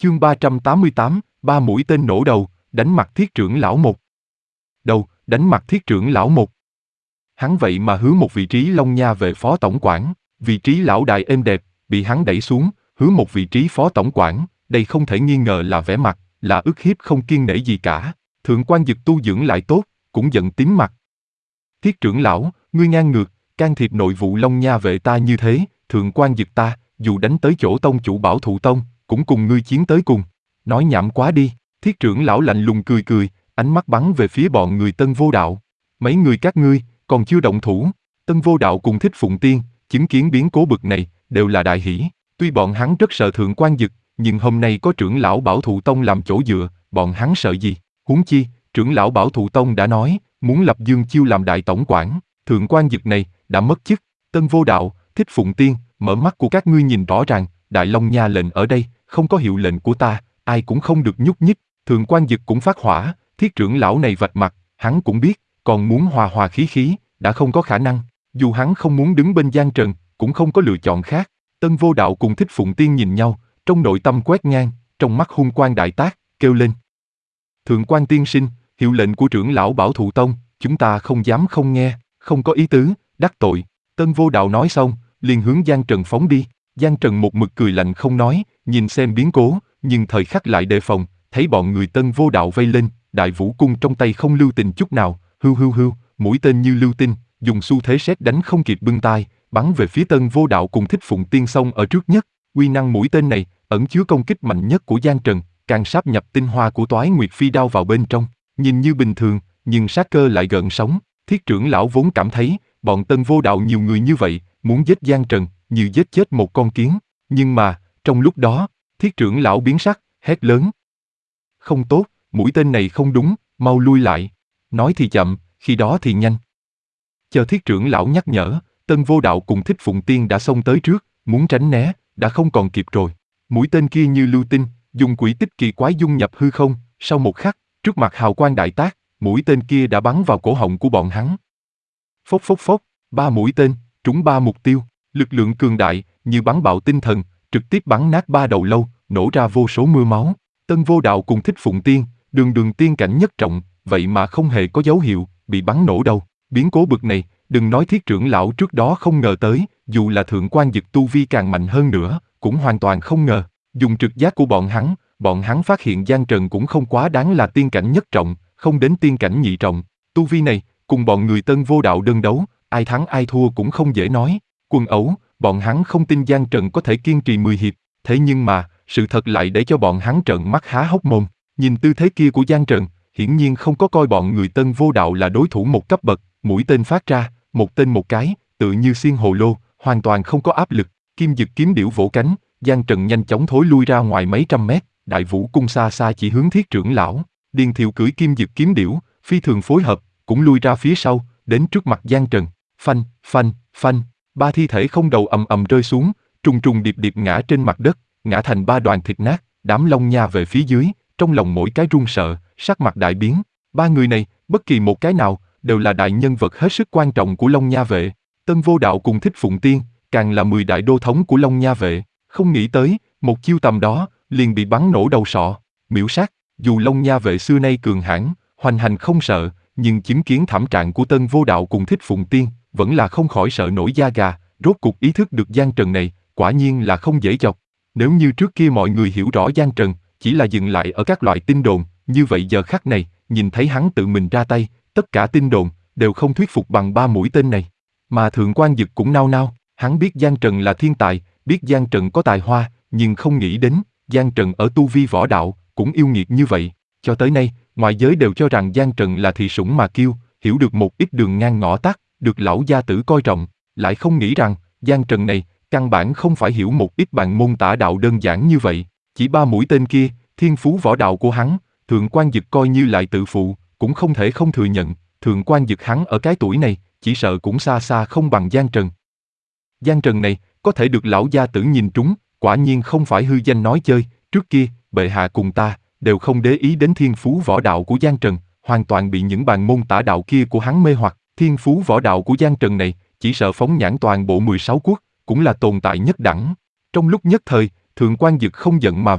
Chương 388, ba mũi tên nổ đầu, đánh mặt Thiết trưởng lão một. Đầu, đánh mặt Thiết trưởng lão một. Hắn vậy mà hứa một vị trí Long Nha Vệ phó tổng quản, vị trí lão đại êm đẹp, bị hắn đẩy xuống, hứa một vị trí phó tổng quản, đây không thể nghi ngờ là vẻ mặt, là ức hiếp không kiêng nể gì cả. Thượng quan Dực tu dưỡng lại tốt, cũng giận tím mặt. Thiết trưởng lão, ngươi ngang ngược, can thiệp nội vụ Long Nha Vệ ta như thế, thượng quan Dực ta, dù đánh tới chỗ tông chủ Bảo Thụ Tông, cũng cùng ngươi chiến tới cùng. Nói nhảm quá đi. Thiết trưởng lão lạnh lùng cười cười, ánh mắt bắn về phía bọn người Tân Vô Đạo. Mấy người các ngươi, còn chưa động thủ. Tân Vô Đạo cùng Thích Phụng Tiên, chứng kiến biến cố bực này, đều là đại hỷ. Tuy bọn hắn rất sợ thượng quan Dực, nhưng hôm nay có trưởng lão Bảo Thụ Tông làm chỗ dựa, bọn hắn sợ gì? Huống chi, trưởng lão Bảo Thụ Tông đã nói, muốn lập Dương Chiêu làm đại tổng quản, thượng quan Dực này, đã mất chức. Tân Vô Đạo, Thích Phụng Tiên, mở mắt của các ngươi nhìn rõ ràng, Đại Long Nha lệnh ở đây, không có hiệu lệnh của ta, ai cũng không được nhúc nhích. Thượng quan Dực cũng phát hỏa, Thiết trưởng lão này vạch mặt, hắn cũng biết, còn muốn hòa hòa khí khí, đã không có khả năng. Dù hắn không muốn đứng bên Giang Trần, cũng không có lựa chọn khác. Tân Vô Đạo cùng Thích Phụng Tiên nhìn nhau, trong nội tâm quét ngang, trong mắt hung quang đại tác, kêu lên. Thượng quan tiên sinh, hiệu lệnh của trưởng lão Bảo Thụ Tông, chúng ta không dám không nghe, không có ý tứ, đắc tội. Tân Vô Đạo nói xong, liền hướng Giang Trần phóng đi. Giang Trần một mực cười lạnh không nói, nhìn xem biến cố, nhưng thời khắc lại đề phòng, thấy bọn người Tân Vô Đạo vây lên, đại vũ cung trong tay không lưu tình chút nào, hưu hưu hưu, mũi tên như lưu tinh, dùng xu thế sét đánh không kịp bưng tai, bắn về phía Tân Vô Đạo cùng Thích Phụng Tiên xông ở trước nhất. Uy năng mũi tên này ẩn chứa công kích mạnh nhất của Giang Trần, càng sáp nhập tinh hoa của Toái Nguyệt Phi đao vào bên trong, nhìn như bình thường, nhưng sát cơ lại gợn sóng. Thiết trưởng lão vốn cảm thấy bọn Tân Vô Đạo nhiều người như vậy, muốn giết Giang Trần như giết chết một con kiến, nhưng mà trong lúc đó, Thiết trưởng lão biến sắc, hét lớn: không tốt, mũi tên này không đúng, mau lui lại. Nói thì chậm, khi đó thì nhanh. Chờ Thiết trưởng lão nhắc nhở, Tân Vô Đạo cùng Thích Phụng Tiên đã xông tới trước, muốn tránh né, đã không còn kịp rồi. Mũi tên kia như lưu tinh, dùng quỹ tích kỳ quái dung nhập hư không, sau một khắc, trước mặt hào quang đại tác, mũi tên kia đã bắn vào cổ họng của bọn hắn. Phốc phốc phốc, 3 mũi tên, trúng 3 mục tiêu, lực lượng cường đại, như bắn bạo tinh thần, trực tiếp bắn nát 3 đầu lâu, nổ ra vô số mưa máu. Tân Vô Đạo cùng Thích Phụng Tiên, đường tiên cảnh nhất trọng, vậy mà không hề có dấu hiệu, bị bắn nổ đầu. Biến cố bực này, đừng nói Thiết trưởng lão trước đó không ngờ tới, dù là thượng quan Dực tu vi càng mạnh hơn nữa, cũng hoàn toàn không ngờ. Dùng trực giác của bọn hắn phát hiện Giang Trần cũng không quá đáng là tiên cảnh nhất trọng, không đến tiên cảnh nhị trọng. Tu vi này, cùng bọn người Tân Vô Đạo đơn đấu, ai thắng ai thua cũng không dễ nói. Quần ẩu, bọn hắn không tin Giang Trần có thể kiên trì 10 hiệp, thế nhưng mà, sự thật lại để cho bọn hắn trợn mắt há hốc mồm. Nhìn tư thế kia của Giang Trần, hiển nhiên không có coi bọn người Tân Vô Đạo là đối thủ một cấp bậc, mũi tên phát ra, một tên một cái, tự như xiên hồ lô, hoàn toàn không có áp lực. Kim Dực kiếm điểu vỗ cánh, Giang Trần nhanh chóng thối lui ra ngoài mấy trăm mét, đại vũ cung xa xa chỉ hướng Thiết trưởng lão. Điền Thiệu cưỡi Kim Dực kiếm điểu, phi thường phối hợp, cũng lui ra phía sau, đến trước mặt Giang Trần. Phanh, phanh, phanh, 3 thi thể không đầu ầm ầm rơi xuống, trùng điệp điệp ngã trên mặt đất, ngã thành 3 đoàn thịt nát. Đám Long Nha về phía dưới, trong lòng mỗi cái run sợ, sắc mặt đại biến. 3 người này, bất kỳ một cái nào, đều là đại nhân vật hết sức quan trọng của Long Nha Vệ. Tân Vô Đạo cùng Thích Phụng Tiên, càng là 10 đại đô thống của Long Nha Vệ. Không nghĩ tới, một chiêu tầm đó, liền bị bắn nổ đầu sọ. Miểu sát, dù Long Nha Vệ xưa nay cường hãn, hoành hành không sợ, nhưng chứng kiến thảm trạng của Tân Vô Đạo cùng Thích Phụng Tiên, vẫn là không khỏi sợ nổi da gà. Rốt cuộc ý thức được Giang Trần này, quả nhiên là không dễ chọc. Nếu như trước kia mọi người hiểu rõ Giang Trần, chỉ là dừng lại ở các loại tin đồn, như vậy giờ khắc này, nhìn thấy hắn tự mình ra tay, tất cả tin đồn đều không thuyết phục bằng 3 mũi tên này. Mà thượng quan Dực cũng nao nao, hắn biết Giang Trần là thiên tài, biết Giang Trần có tài hoa, nhưng không nghĩ đến, Giang Trần ở tu vi võ đạo, cũng yêu nghiệt như vậy. Cho tới nay, ngoại giới đều cho rằng Giang Trần là thị sủng mà kiêu, hiểu được một ít đường ngang ngõ tắt, được lão gia tử coi trọng, lại không nghĩ rằng, Giang Trần này, căn bản không phải hiểu một ít bàn môn tả đạo đơn giản như vậy. Chỉ 3 mũi tên kia, thiên phú võ đạo của hắn, thượng quan Dực coi như lại tự phụ, cũng không thể không thừa nhận, thượng quan Dực hắn ở cái tuổi này, chỉ sợ cũng xa xa không bằng Giang Trần. Giang Trần này, có thể được lão gia tử nhìn trúng, quả nhiên không phải hư danh nói chơi. Trước kia, bệ hạ cùng ta, đều không để ý đến thiên phú võ đạo của Giang Trần, hoàn toàn bị những bàn môn tả đạo kia của hắn mê hoặc. Thiên phú võ đạo của Giang Trần này, chỉ sợ phóng nhãn toàn bộ 16 quốc, cũng là tồn tại nhất đẳng. Trong lúc nhất thời, thượng quan Dực không giận mà vui,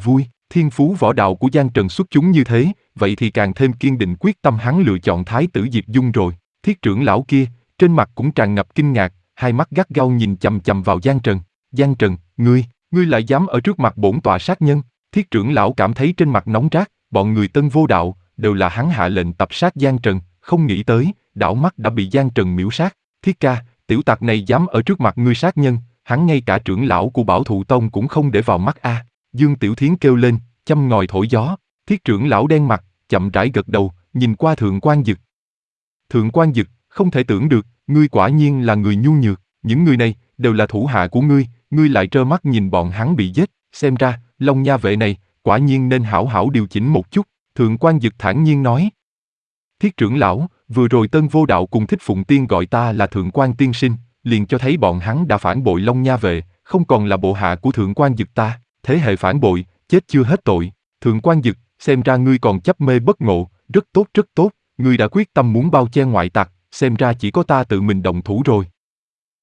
Thiên phú võ đạo của Giang Trần xuất chúng như thế, vậy thì càng thêm kiên định quyết tâm hắn lựa chọn Thái tử Diệp Dung rồi. Thiết trưởng lão kia, trên mặt cũng tràn ngập kinh ngạc, hai mắt gắt gao nhìn chằm chằm vào Giang Trần. Giang Trần, ngươi lại dám ở trước mặt bổn tọa sát nhân? Thiết trưởng lão cảm thấy trên mặt nóng rát, bọn người Tân Vô Đạo, đều là hắn hạ lệnh tập sát Giang Trần, không nghĩ tới, đảo mắt đã bị Giang Trần miễu sát. Thiết ca, tiểu tặc này dám ở trước mặt ngươi sát nhân, hắn ngay cả trưởng lão của Bảo Thụ Tông cũng không để vào mắt a. Dương Tiểu Thiến kêu lên, châm ngòi thổi gió. Thiết trưởng lão đen mặt, chậm rãi gật đầu, nhìn qua Thượng Quan Dực. Thượng Quan Dực, không thể tưởng được, ngươi quả nhiên là người nhu nhược, những người này đều là thủ hạ của ngươi lại trơ mắt nhìn bọn hắn bị giết, xem ra, Long Nha vệ này, quả nhiên nên hảo hảo điều chỉnh một chút. Thượng Quan Dực thản nhiên nói. Thiết trưởng lão, vừa rồi Tân Vô Đạo cùng Thích Phụng Tiên gọi ta là Thượng Quan tiên sinh, liền cho thấy bọn hắn đã phản bội Long Nha vệ, không còn là bộ hạ của Thượng Quan Dực ta, thế hệ phản bội, chết chưa hết tội. Thượng Quan Dực, xem ra ngươi còn chấp mê bất ngộ, rất tốt, ngươi đã quyết tâm muốn bao che ngoại tặc, xem ra chỉ có ta tự mình động thủ rồi.